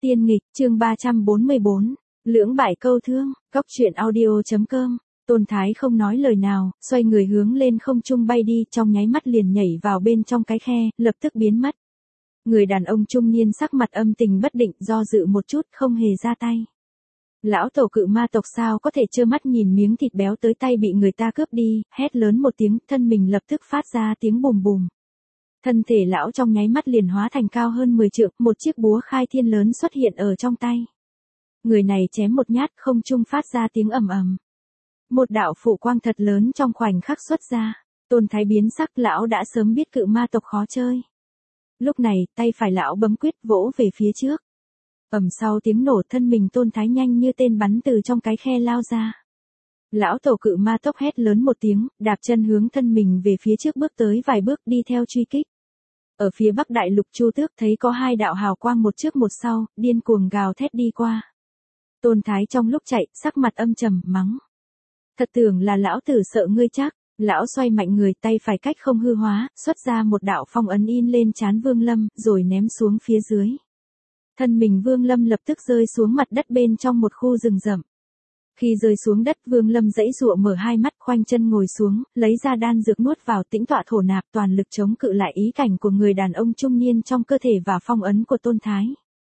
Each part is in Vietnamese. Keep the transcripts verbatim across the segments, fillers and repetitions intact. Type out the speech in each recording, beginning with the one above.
Tiên nghịch, chương ba trăm bốn mươi bốn, lưỡng bại câu thương, góc truyện audio.com. Tôn Thái không nói lời nào, xoay người hướng lên không trung bay đi, trong nháy mắt liền nhảy vào bên trong cái khe, lập tức biến mất. Người đàn ông trung niên sắc mặt âm tình bất định, do dự một chút, không hề ra tay. Lão tổ cự ma tộc sao có thể trơ mắt nhìn miếng thịt béo tới tay bị người ta cướp đi, hét lớn một tiếng, thân mình lập tức phát ra tiếng bùm bùm. Thân thể lão trong nháy mắt liền hóa thành cao hơn mười trượng, một chiếc búa khai thiên lớn xuất hiện ở trong tay. Người này chém một nhát, không trung phát ra tiếng ầm ầm. Một đạo phụ quang thật lớn trong khoảnh khắc xuất ra. Tôn Thái biến sắc, lão đã sớm biết cự ma tộc khó chơi. Lúc này, tay phải lão bấm quyết vỗ về phía trước. Ầm, sau tiếng nổ, thân mình Tôn Thái nhanh như tên bắn từ trong cái khe lao ra. Lão tổ cự ma tộc hét lớn một tiếng, đạp chân hướng thân mình về phía trước bước tới vài bước, đi theo truy kích. Ở phía bắc đại lục Chu Tước thấy có hai đạo hào quang một trước một sau, điên cuồng gào thét đi qua. Tôn Thái trong lúc chạy, sắc mặt âm trầm, mắng. Thật tưởng là lão tử sợ ngươi chắc. Lão xoay mạnh người, tay phải cách không hư hóa, xuất ra một đạo phong ấn in lên trán Vương Lâm, rồi ném xuống phía dưới. Thân mình Vương Lâm lập tức rơi xuống mặt đất bên trong một khu rừng rậm. Khi rơi xuống đất, Vương Lâm giãy giụa mở hai mắt, khoanh chân ngồi xuống, lấy ra đan dược nuốt vào, tĩnh tọa thổ nạp, toàn lực chống cự lại ý cảnh của người đàn ông trung niên trong cơ thể và phong ấn của Tôn Thái.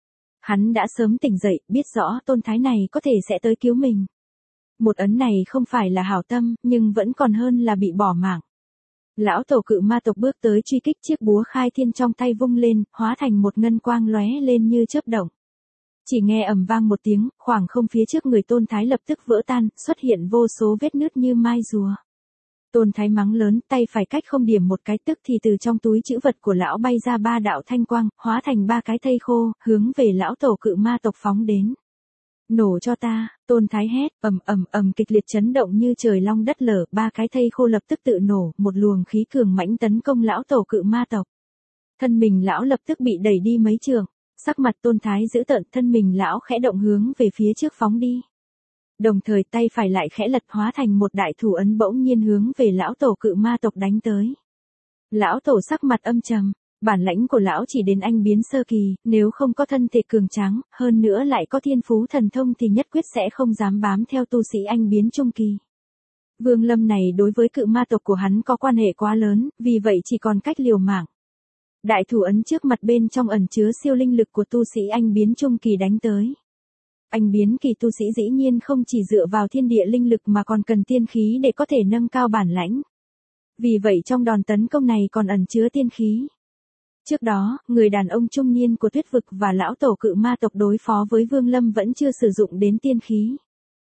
Hắn đã sớm tỉnh dậy, biết rõ Tôn Thái này có thể sẽ tới cứu mình. Một ấn này không phải là hảo tâm, nhưng vẫn còn hơn là bị bỏ mạng. Lão tổ cự ma tộc bước tới truy kích, chiếc búa khai thiên trong tay vung lên, hóa thành một ngân quang lóe lên như chớp động. Chỉ nghe ầm vang một tiếng, khoảng không phía trước người Tôn Thái lập tức vỡ tan, xuất hiện vô số vết nứt như mai rùa. Tôn Thái mắng lớn, tay phải cách không điểm một cái, tức thì từ trong túi trữ vật của lão bay ra ba đạo thanh quang, hóa thành ba cái thây khô, hướng về lão tổ cự ma tộc phóng đến. Nổ cho ta, Tôn Thái hét, ầm ầm ầm kịch liệt chấn động như trời long đất lở, ba cái thây khô lập tức tự nổ, một luồng khí cường mãnh tấn công lão tổ cự ma tộc. Thân mình lão lập tức bị đẩy đi mấy trượng, sắc mặt Tôn Thái dữ tợn, thân mình lão khẽ động hướng về phía trước phóng đi. Đồng thời tay phải lại khẽ lật, hóa thành một đại thủ ấn bỗng nhiên hướng về lão tổ cự ma tộc đánh tới. Lão tổ sắc mặt âm trầm. Bản lãnh của lão chỉ đến anh biến sơ kỳ, nếu không có thân thể cường tráng, hơn nữa lại có thiên phú thần thông thì nhất quyết sẽ không dám bám theo tu sĩ anh biến trung kỳ. Vương Lâm này đối với cự ma tộc của hắn có quan hệ quá lớn, vì vậy chỉ còn cách liều mạng. Đại thủ ấn trước mặt bên trong ẩn chứa siêu linh lực của tu sĩ anh biến trung kỳ đánh tới. Anh biến kỳ tu sĩ dĩ nhiên không chỉ dựa vào thiên địa linh lực mà còn cần tiên khí để có thể nâng cao bản lãnh. Vì vậy trong đòn tấn công này còn ẩn chứa tiên khí. Trước đó, người đàn ông trung niên của Tuyết Vực và lão tổ cự ma tộc đối phó với Vương Lâm vẫn chưa sử dụng đến tiên khí.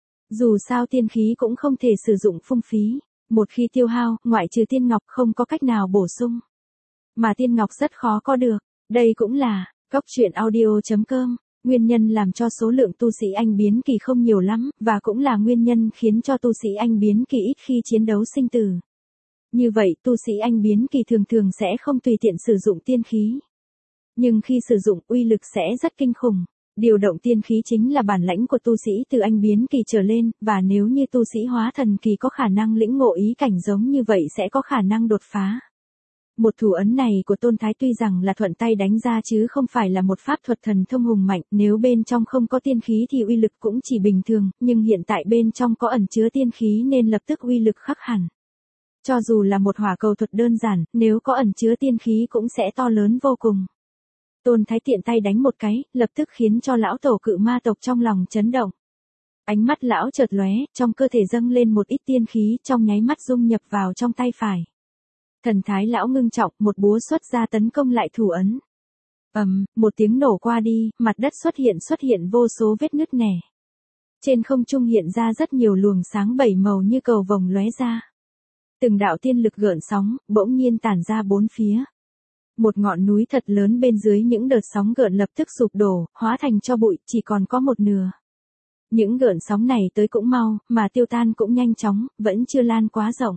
Dù sao tiên khí cũng không thể sử dụng phung phí, một khi tiêu hao, ngoại trừ tiên ngọc không có cách nào bổ sung. Mà tiên ngọc rất khó có được, đây cũng là, góc truyện audio.com, nguyên nhân làm cho số lượng tu sĩ anh biến kỳ không nhiều lắm, và cũng là nguyên nhân khiến cho tu sĩ anh biến kỳ ít khi chiến đấu sinh tử. Như vậy, tu sĩ anh biến kỳ thường thường sẽ không tùy tiện sử dụng tiên khí. Nhưng khi sử dụng, uy lực sẽ rất kinh khủng. Điều động tiên khí chính là bản lãnh của tu sĩ từ anh biến kỳ trở lên, và nếu như tu sĩ hóa thần kỳ có khả năng lĩnh ngộ ý cảnh giống như vậy sẽ có khả năng đột phá. Một thủ ấn này của Tôn Thái tuy rằng là thuận tay đánh ra chứ không phải là một pháp thuật thần thông hùng mạnh, nếu bên trong không có tiên khí thì uy lực cũng chỉ bình thường, nhưng hiện tại bên trong có ẩn chứa tiên khí nên lập tức uy lực khắc hẳn. Cho dù là một hỏa cầu thuật đơn giản, nếu có ẩn chứa tiên khí cũng sẽ to lớn vô cùng. Tôn Thái tiện tay đánh một cái, lập tức khiến cho lão tổ cự ma tộc trong lòng chấn động. Ánh mắt lão chợt lóe, trong cơ thể dâng lên một ít tiên khí, trong nháy mắt dung nhập vào trong tay phải. Thần thái lão ngưng trọng, một búa xuất ra tấn công lại thủ ấn. Ầm, một tiếng nổ qua đi, mặt đất xuất hiện xuất hiện vô số vết nứt nẻ. Trên không trung hiện ra rất nhiều luồng sáng bảy màu như cầu vồng lóe ra. Từng đạo tiên lực gợn sóng, bỗng nhiên tản ra bốn phía. Một ngọn núi thật lớn bên dưới những đợt sóng gợn lập tức sụp đổ, hóa thành tro bụi, chỉ còn có một nửa. Những gợn sóng này tới cũng mau, mà tiêu tan cũng nhanh chóng, vẫn chưa lan quá rộng.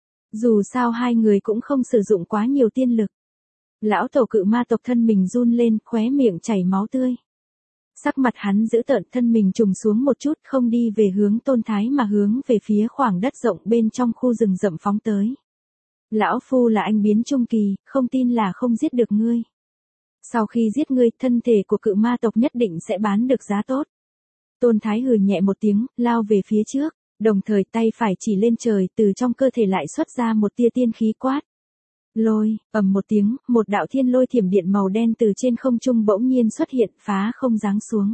Dù sao hai người cũng không sử dụng quá nhiều tiên lực. Lão tổ cự ma tộc thân mình run lên, khóe miệng chảy máu tươi. Sắc mặt hắn giữ tợn, thân mình trùng xuống một chút, không đi về hướng Tôn Thái mà hướng về phía khoảng đất rộng bên trong khu rừng rậm phóng tới. Lão phu là anh biến trung kỳ, không tin là không giết được ngươi. Sau khi giết ngươi, thân thể của cự ma tộc nhất định sẽ bán được giá tốt. Tôn Thái hừ nhẹ một tiếng, lao về phía trước, đồng thời tay phải chỉ lên trời, từ trong cơ thể lại xuất ra một tia tiên khí quát. Lôi, ầm một tiếng, một đạo thiên lôi thiểm điện màu đen từ trên không trung bỗng nhiên xuất hiện, phá không giáng xuống.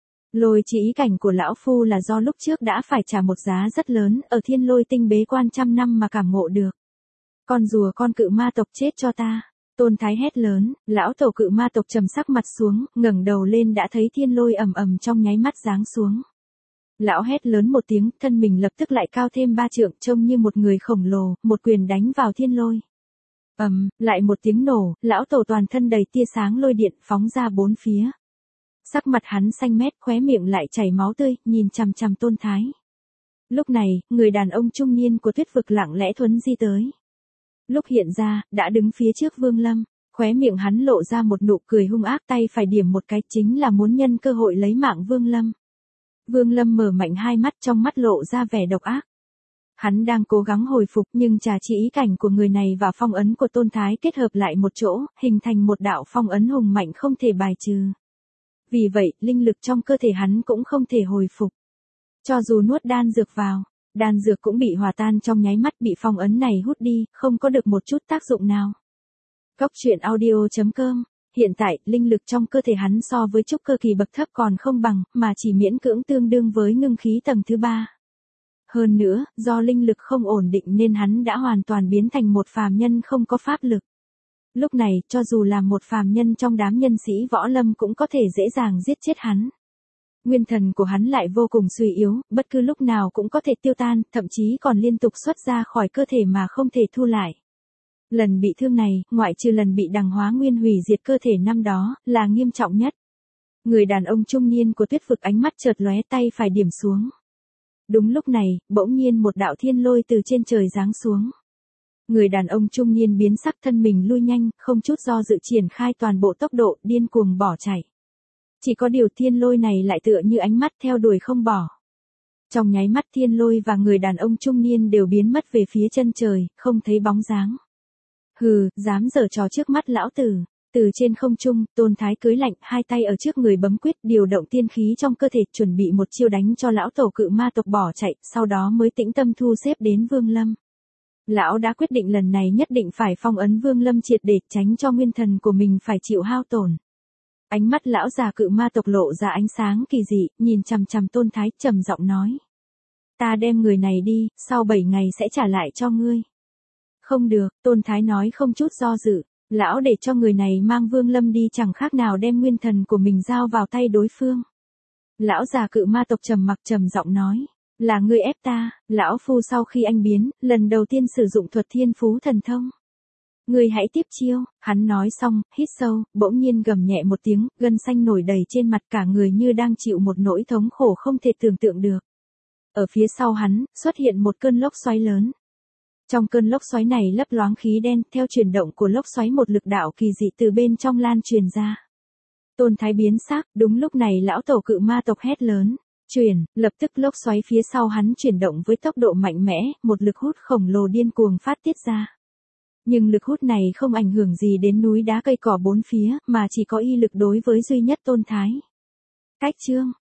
Lôi chỉ ý cảnh của lão phu là do lúc trước đã phải trả một giá rất lớn, ở thiên lôi tinh bế quan trăm năm mà cảm ngộ được. Con rùa con cự ma tộc chết cho ta. Tôn Thái hét lớn, lão tổ cự ma tộc trầm sắc mặt xuống, ngẩng đầu lên đã thấy thiên lôi ầm ầm trong nháy mắt giáng xuống. Lão hét lớn một tiếng, thân mình lập tức lại cao thêm ba trượng, trông như một người khổng lồ, một quyền đánh vào thiên lôi. Ầm, um, lại một tiếng nổ, lão tổ toàn thân đầy tia sáng lôi điện phóng ra bốn phía. Sắc mặt hắn xanh mét, khóe miệng lại chảy máu tươi, nhìn chằm chằm Tôn Thái. Lúc này, người đàn ông trung niên của Tuyết vực lặng lẽ thuấn di tới. Lúc hiện ra, đã đứng phía trước Vương Lâm, khóe miệng hắn lộ ra một nụ cười hung ác, tay phải điểm một cái, chính là muốn nhân cơ hội lấy mạng Vương Lâm. Vương Lâm mở mạnh hai mắt, trong mắt lộ ra vẻ độc ác. Hắn đang cố gắng hồi phục, nhưng trà chỉ ý cảnh của người này và phong ấn của Tôn Thái kết hợp lại một chỗ, hình thành một đạo phong ấn hùng mạnh không thể bài trừ. Vì vậy, linh lực trong cơ thể hắn cũng không thể hồi phục. Cho dù nuốt đan dược vào, đan dược cũng bị hòa tan trong nháy mắt, bị phong ấn này hút đi, không có được một chút tác dụng nào. Cốc truyện audio chấm com. Hiện tại, linh lực trong cơ thể hắn so với trúc cơ kỳ bậc thấp còn không bằng, mà chỉ miễn cưỡng tương đương với ngưng khí tầng thứ ba. Hơn nữa, do linh lực không ổn định nên hắn đã hoàn toàn biến thành một phàm nhân không có pháp lực. Lúc này, cho dù là một phàm nhân trong đám nhân sĩ võ lâm cũng có thể dễ dàng giết chết hắn. Nguyên thần của hắn lại vô cùng suy yếu, bất cứ lúc nào cũng có thể tiêu tan, thậm chí còn liên tục xuất ra khỏi cơ thể mà không thể thu lại. Lần bị thương này, ngoại trừ lần bị đằng hóa nguyên hủy diệt cơ thể năm đó, là nghiêm trọng nhất. Người đàn ông trung niên của Tuyết vực ánh mắt chợt lóe, tay phải điểm xuống. Đúng lúc này, bỗng nhiên một đạo thiên lôi từ trên trời giáng xuống. Người đàn ông trung niên biến sắc, thân mình lui nhanh, không chút do dự triển khai toàn bộ tốc độ, điên cuồng bỏ chạy. Chỉ có điều thiên lôi này lại tựa như ánh mắt theo đuổi không bỏ. Trong nháy mắt thiên lôi và người đàn ông trung niên đều biến mất về phía chân trời, không thấy bóng dáng. Hừ, dám giở trò trước mắt lão tử. Từ trên không trung, Tôn Thái cưới lạnh, hai tay ở trước người bấm quyết, điều động tiên khí trong cơ thể, chuẩn bị một chiêu đánh cho lão tổ cự ma tộc bỏ chạy, sau đó mới tĩnh tâm thu xếp đến Vương Lâm. Lão đã quyết định lần này nhất định phải phong ấn Vương Lâm triệt để, tránh cho nguyên thần của mình phải chịu hao tổn. Ánh mắt lão già cự ma tộc lộ ra ánh sáng kỳ dị, nhìn chằm chằm Tôn Thái, trầm giọng nói. Ta đem người này đi, sau bảy ngày sẽ trả lại cho ngươi. Không được, Tôn Thái nói không chút do dự. Lão để cho người này mang Vương Lâm đi chẳng khác nào đem nguyên thần của mình giao vào tay đối phương. Lão già cự ma tộc trầm mặc trầm giọng nói. Là ngươi ép ta, lão phu sau khi anh biến, lần đầu tiên sử dụng thuật thiên phú thần thông. Ngươi hãy tiếp chiêu, hắn nói xong, hít sâu, bỗng nhiên gầm nhẹ một tiếng, gân xanh nổi đầy trên mặt, cả người như đang chịu một nỗi thống khổ không thể tưởng tượng được. Ở phía sau hắn, xuất hiện một cơn lốc xoáy lớn. Trong cơn lốc xoáy này lấp loáng khí đen, theo chuyển động của lốc xoáy một lực đạo kỳ dị từ bên trong lan truyền ra. Tôn Thái biến sắc, đúng lúc này lão tổ cự ma tộc hét lớn. Chuyển, lập tức lốc xoáy phía sau hắn chuyển động với tốc độ mạnh mẽ, một lực hút khổng lồ điên cuồng phát tiết ra. Nhưng lực hút này không ảnh hưởng gì đến núi đá cây cỏ bốn phía, mà chỉ có y lực đối với duy nhất Tôn Thái. Cách chương,